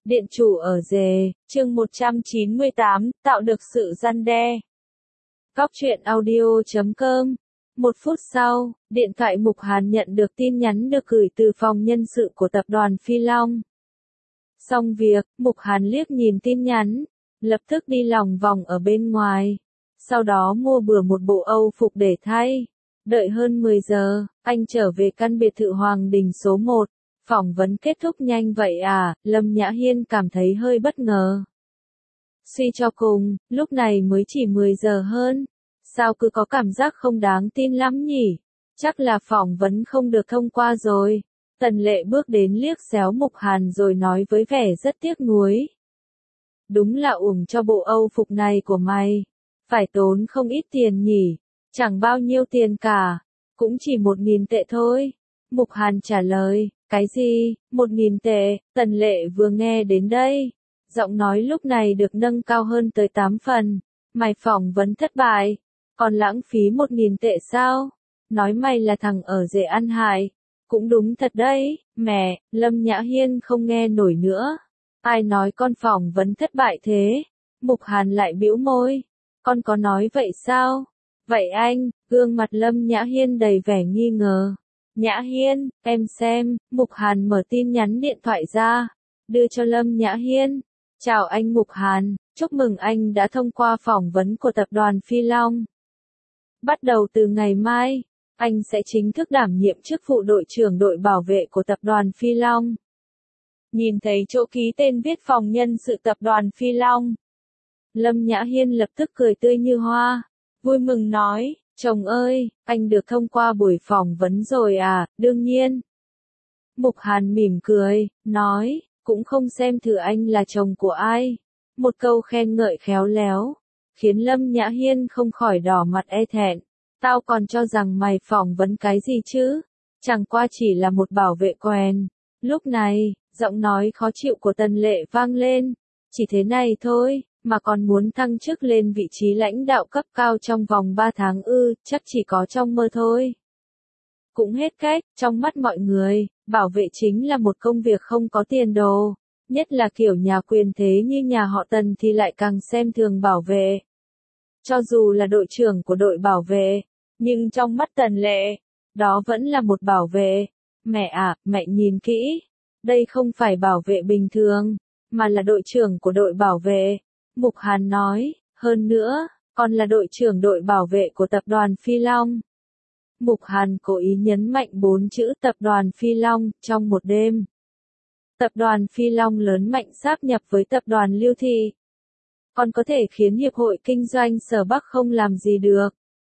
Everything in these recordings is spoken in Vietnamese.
Điện chủ ở rề, chương 198, tạo được sự răn đe. Góc truyện audio.com. Một phút sau, điện thoại Mục Hàn nhận được tin nhắn được gửi từ phòng nhân sự của tập đoàn Phi Long. Xong việc, Mục Hàn liếc nhìn tin nhắn, lập tức đi lòng vòng ở bên ngoài. Sau đó mua bừa một bộ Âu phục để thay. Đợi hơn 10 giờ, anh trở về căn biệt thự Hoàng Đình số 1. Phỏng vấn kết thúc nhanh vậy à, Lâm Nhã Hiên cảm thấy hơi bất ngờ. Suy cho cùng, lúc này mới chỉ 10 giờ hơn. Sao cứ có cảm giác không đáng tin lắm nhỉ? Chắc là phỏng vấn không được thông qua rồi. Tần Lệ bước đến liếc xéo Mục Hàn rồi nói với vẻ rất tiếc nuối. Đúng là uổng cho bộ Âu phục này của mày. Phải tốn không ít tiền nhỉ? Chẳng bao nhiêu tiền cả. Cũng chỉ 1.000 tệ thôi. Mục Hàn trả lời. Cái gì? 1.000 tệ? Tần Lệ vừa nghe đến đây. Giọng nói lúc này được nâng cao hơn tới 8 phần. Mày phỏng vấn thất bại. Còn lãng phí 1.000 tệ sao? Nói mày là thằng ở rể ăn hại. Cũng đúng thật đấy, mẹ, Lâm Nhã Hiên không nghe nổi nữa. Ai nói con phỏng vấn thất bại thế? Mục Hàn lại bĩu môi. Con có nói vậy sao? Vậy anh, gương mặt Lâm Nhã Hiên đầy vẻ nghi ngờ. Nhã Hiên, em xem, Mục Hàn mở tin nhắn điện thoại ra, đưa cho Lâm Nhã Hiên. Chào anh Mục Hàn, chúc mừng anh đã thông qua phỏng vấn của tập đoàn Phi Long. Bắt đầu từ ngày mai, anh sẽ chính thức đảm nhiệm chức vụ đội trưởng đội bảo vệ của tập đoàn Phi Long. Nhìn thấy chỗ ký tên viết phòng nhân sự tập đoàn Phi Long. Lâm Nhã Hiên lập tức cười tươi như hoa, vui mừng nói. Chồng ơi, anh được thông qua buổi phỏng vấn rồi à, đương nhiên. Mục Hàn mỉm cười, nói, cũng không xem thử anh là chồng của ai. Một câu khen ngợi khéo léo, khiến Lâm Nhã Hiên không khỏi đỏ mặt e thẹn. Tao còn cho rằng mày phỏng vấn cái gì chứ, chẳng qua chỉ là một bảo vệ quèn. Lúc này, giọng nói khó chịu của Tần Lệ vang lên, chỉ thế này thôi. Mà còn muốn thăng chức lên vị trí lãnh đạo cấp cao trong vòng 3 tháng ư, chắc chỉ có trong mơ thôi. Cũng hết cách, trong mắt mọi người, bảo vệ chính là một công việc không có tiền đồ. Nhất là kiểu nhà quyền thế như nhà họ Tần thì lại càng xem thường bảo vệ. Cho dù là đội trưởng của đội bảo vệ, nhưng trong mắt Tần Lệ, đó vẫn là một bảo vệ. Mẹ à, mẹ nhìn kỹ, đây không phải bảo vệ bình thường, mà là đội trưởng của đội bảo vệ. Mục Hàn nói, hơn nữa, còn là đội trưởng đội bảo vệ của tập đoàn Phi Long. Mục Hàn cố ý nhấn mạnh 4 chữ tập đoàn Phi Long trong một đêm. Tập đoàn Phi Long lớn mạnh sáp nhập với tập đoàn Lưu Thị. Còn có thể khiến Hiệp hội Kinh doanh Sở Bắc không làm gì được.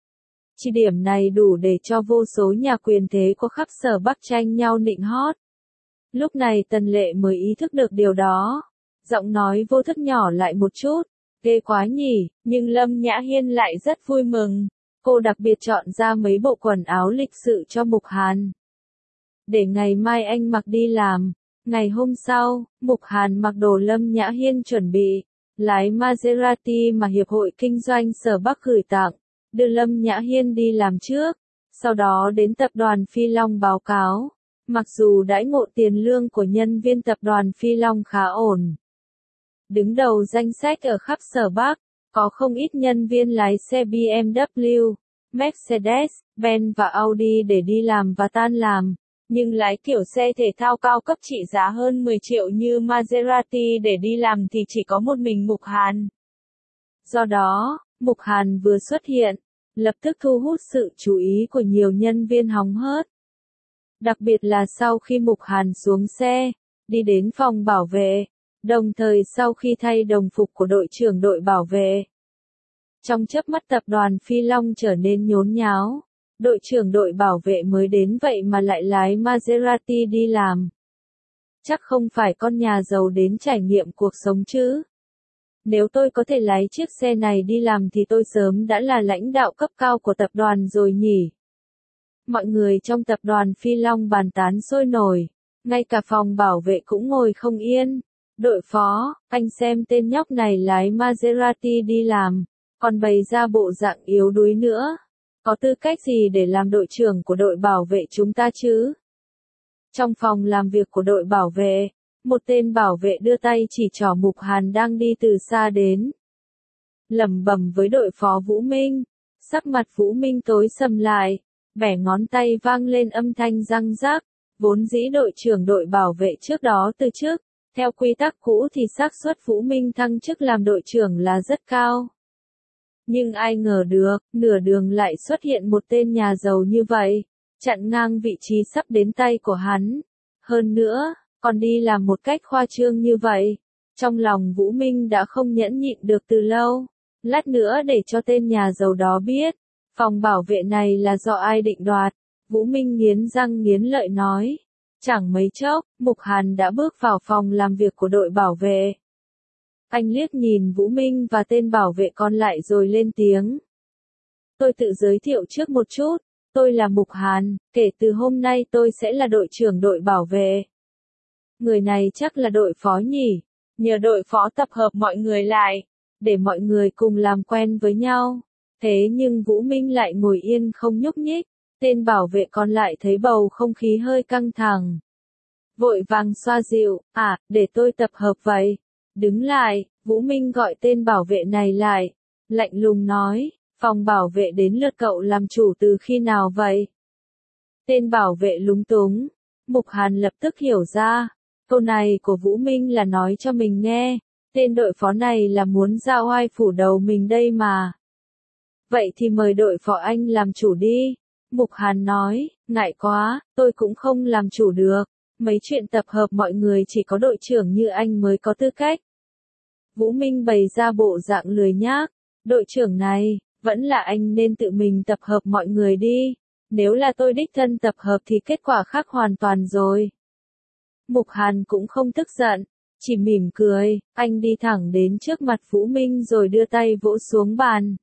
Chỉ điểm này đủ để cho vô số nhà quyền thế của khắp Sở Bắc tranh nhau nịnh hót. Lúc này Tần Lệ mới ý thức được điều đó. Giọng nói vô thức nhỏ lại một chút, ghê quá nhỉ, nhưng Lâm Nhã Hiên lại rất vui mừng. Cô đặc biệt chọn ra mấy bộ quần áo lịch sự cho Mục Hàn. Để ngày mai anh mặc đi làm. Ngày hôm sau, Mục Hàn mặc đồ Lâm Nhã Hiên chuẩn bị, lái Maserati mà Hiệp hội Kinh doanh Sở Bắc gửi tặng, đưa Lâm Nhã Hiên đi làm trước, sau đó đến tập đoàn Phi Long báo cáo. Mặc dù đãi ngộ tiền lương của nhân viên tập đoàn Phi Long khá ổn. Đứng đầu danh sách ở khắp Sở Bắc, có không ít nhân viên lái xe BMW, Mercedes, Benz và Audi để đi làm và tan làm, nhưng lái kiểu xe thể thao cao cấp trị giá hơn 10 triệu như Maserati để đi làm thì chỉ có một mình Mục Hàn. Do đó, Mục Hàn vừa xuất hiện, lập tức thu hút sự chú ý của nhiều nhân viên hóng hớt. Đặc biệt là sau khi Mục Hàn xuống xe, đi đến phòng bảo vệ. Đồng thời sau khi thay đồng phục của đội trưởng đội bảo vệ. Trong chớp mắt tập đoàn Phi Long trở nên nhốn nháo. Đội trưởng đội bảo vệ mới đến vậy mà lại lái Maserati đi làm. Chắc không phải con nhà giàu đến trải nghiệm cuộc sống chứ. Nếu tôi có thể lái chiếc xe này đi làm thì tôi sớm đã là lãnh đạo cấp cao của tập đoàn rồi nhỉ. Mọi người trong tập đoàn Phi Long bàn tán sôi nổi. Ngay cả phòng bảo vệ cũng ngồi không yên. Đội phó, anh xem tên nhóc này lái Maserati đi làm, còn bày ra bộ dạng yếu đuối nữa. Có tư cách gì để làm đội trưởng của đội bảo vệ chúng ta chứ? Trong phòng làm việc của đội bảo vệ, Một tên bảo vệ đưa tay chỉ trỏ Mục Hàn đang đi từ xa đến. Lẩm bẩm với đội phó Vũ Minh. Sắc mặt Vũ Minh tối sầm lại, bẻ ngón tay vang lên âm thanh răng rắc. Vốn dĩ đội trưởng đội bảo vệ trước đó từ chức, theo quy tắc cũ thì xác suất Vũ Minh thăng chức làm đội trưởng là rất cao. Nhưng ai ngờ được, nửa đường lại xuất hiện một tên nhà giàu như vậy, chặn ngang vị trí sắp đến tay của hắn. Hơn nữa, còn đi làm một cách khoa trương như vậy. Trong lòng Vũ Minh đã không nhẫn nhịn được từ lâu. Lát nữa để cho tên nhà giàu đó biết, phòng bảo vệ này là do ai định đoạt. Vũ Minh nghiến răng nghiến lợi nói. Chẳng mấy chốc, Mục Hàn đã bước vào phòng làm việc của đội bảo vệ. Anh liếc nhìn Vũ Minh và tên bảo vệ còn lại rồi lên tiếng. Tôi tự giới thiệu trước một chút, tôi là Mục Hàn, kể từ hôm nay tôi sẽ là đội trưởng đội bảo vệ. Người này chắc là đội phó nhỉ, nhờ đội phó tập hợp mọi người lại, để mọi người cùng làm quen với nhau. Thế nhưng Vũ Minh lại ngồi yên không nhúc nhích, tên bảo vệ còn lại thấy bầu không khí hơi căng thẳng. Vội vàng xoa dịu, để tôi tập hợp vậy. Đứng lại, Vũ Minh gọi tên bảo vệ này lại, lạnh lùng nói, phòng bảo vệ đến lượt cậu làm chủ từ khi nào vậy? Tên bảo vệ lúng túng, Mục Hàn lập tức hiểu ra, câu này của Vũ Minh là nói cho mình nghe, tên đội phó này là muốn ra oai phủ đầu mình đây mà. Vậy thì mời đội phó anh làm chủ đi. Mục Hàn nói, ngại quá, tôi cũng không làm chủ được, mấy chuyện tập hợp mọi người chỉ có đội trưởng như anh mới có tư cách. Vũ Minh bày ra bộ dạng lười nhác, đội trưởng này, vẫn là anh nên tự mình tập hợp mọi người đi, nếu là tôi đích thân tập hợp thì kết quả khác hoàn toàn rồi. Mục Hàn cũng không tức giận, chỉ mỉm cười, anh đi thẳng đến trước mặt Vũ Minh rồi đưa tay vỗ xuống bàn.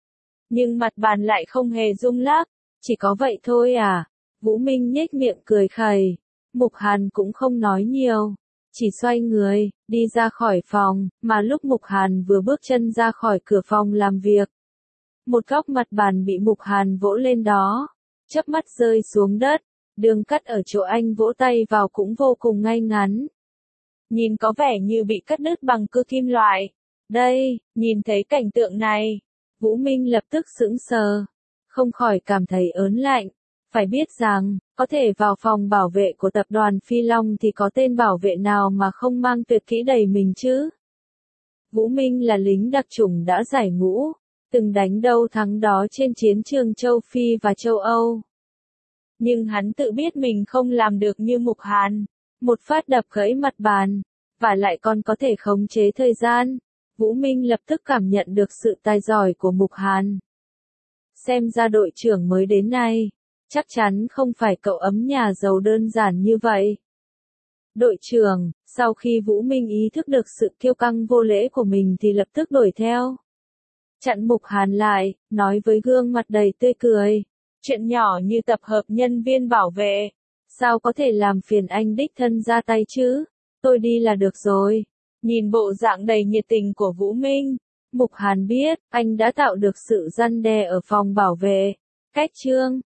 Nhưng mặt bàn lại không hề rung lắc, chỉ có vậy thôi à? Vũ Minh nhếch miệng cười khẩy, Mục Hàn cũng không nói nhiều, chỉ xoay người, đi ra khỏi phòng, mà lúc Mục Hàn vừa bước chân ra khỏi cửa phòng làm việc. Một góc mặt bàn bị Mục Hàn vỗ lên đó, chớp mắt rơi xuống đất, đường cắt ở chỗ anh vỗ tay vào cũng vô cùng ngay ngắn. Nhìn có vẻ như bị cắt đứt bằng cưa kim loại. Đây, nhìn thấy cảnh tượng này, Vũ Minh lập tức sững sờ, không khỏi cảm thấy ớn lạnh. Phải biết rằng, có thể vào phòng bảo vệ của tập đoàn Phi Long thì có tên bảo vệ nào mà không mang tuyệt kỹ đầy mình chứ? Vũ Minh là lính đặc chủng đã giải ngũ, từng đánh đâu thắng đó trên chiến trường châu Phi và châu Âu. Nhưng hắn tự biết mình không làm được như Mục Hàn, một phát đập gãy mặt bàn, và lại còn có thể khống chế thời gian. Vũ Minh lập tức cảm nhận được sự tài giỏi của Mục Hàn. Xem ra đội trưởng mới đến này, chắc chắn không phải cậu ấm nhà giàu đơn giản như vậy. Đội trưởng, sau khi Vũ Minh ý thức được sự kiêu căng vô lễ của mình thì lập tức đuổi theo. Chặn Mục Hàn lại, nói với gương mặt đầy tươi cười. Chuyện nhỏ như tập hợp nhân viên bảo vệ, sao có thể làm phiền anh đích thân ra tay chứ? Tôi đi là được rồi. Nhìn bộ dạng đầy nhiệt tình của Vũ Minh, Mục Hàn biết, anh đã tạo được sự răn đe ở phòng bảo vệ. Cách chương